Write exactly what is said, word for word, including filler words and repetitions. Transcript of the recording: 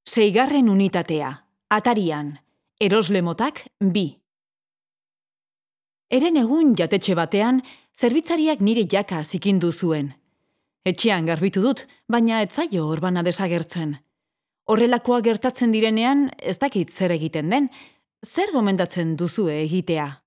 Seigarren unitatea, atarian, eroslemotak bi. Eren egun jatetxe batean, zerbitzariak nire jaka zikindu zuen. Etxean garbitu dut, baina ez zaio orbana desagertzen. Horrelakoa gertatzen direnean, ez dakit zer egiten den, zer gomendatzen duzue egitea?